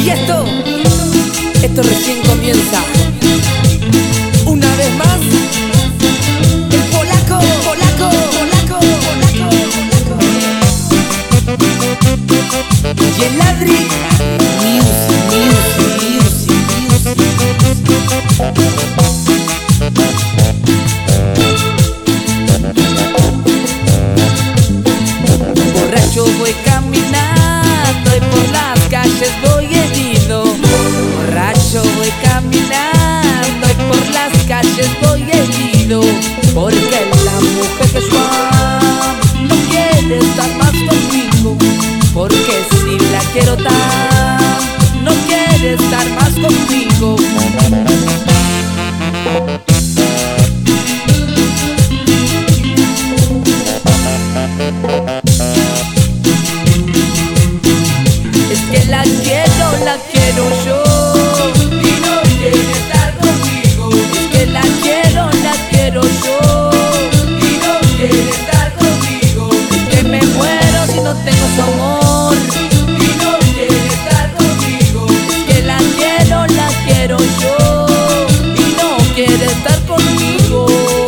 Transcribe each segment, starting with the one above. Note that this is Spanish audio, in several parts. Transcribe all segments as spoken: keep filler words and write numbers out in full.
Y esto, esto recién comienza. Una vez más, el polaco, polaco, polaco, polaco, polaco. Y el ladri, music, music, music, music. Borracho voy caminando y por las calles voy herido. Borracho voy caminando y por las calles voy herido. Porque la mujer que yo amo no quiere estar más conmigo. Porque si la quiero tan, no quiere estar más conmigo. Es que la quiero, la quiero yo y no quiere estar conmigo. Es que la quiero, la quiero yo y no quiere estar conmigo. Es que me muero si no tengo su amor y no quiere estar conmigo. Es que la quiero, la quiero yo y no quiere estar conmigo.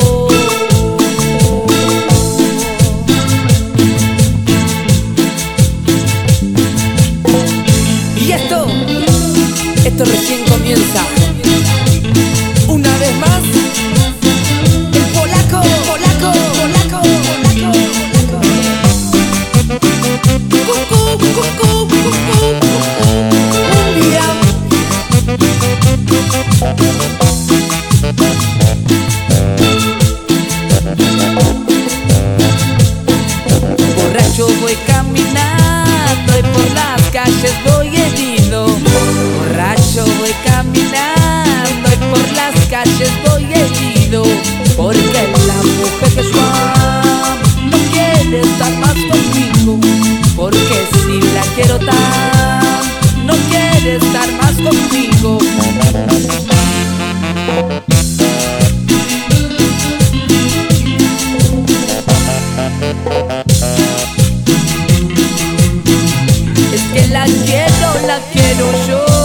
Y esto, esto recién comienza. Una vez más, el polaco, polaco, polaco, polaco, polaco. Cucú, cucú, cucú, cumbia. Borracho voy caminando y por las calles voy herido. Borracho voy caminando y por las calles voy herido. Porque la mujer que yo amo no quiere estar más conmigo. Porque si la quiero tan, no quiere estar más conmigo. Es que la quiero, la quiero yo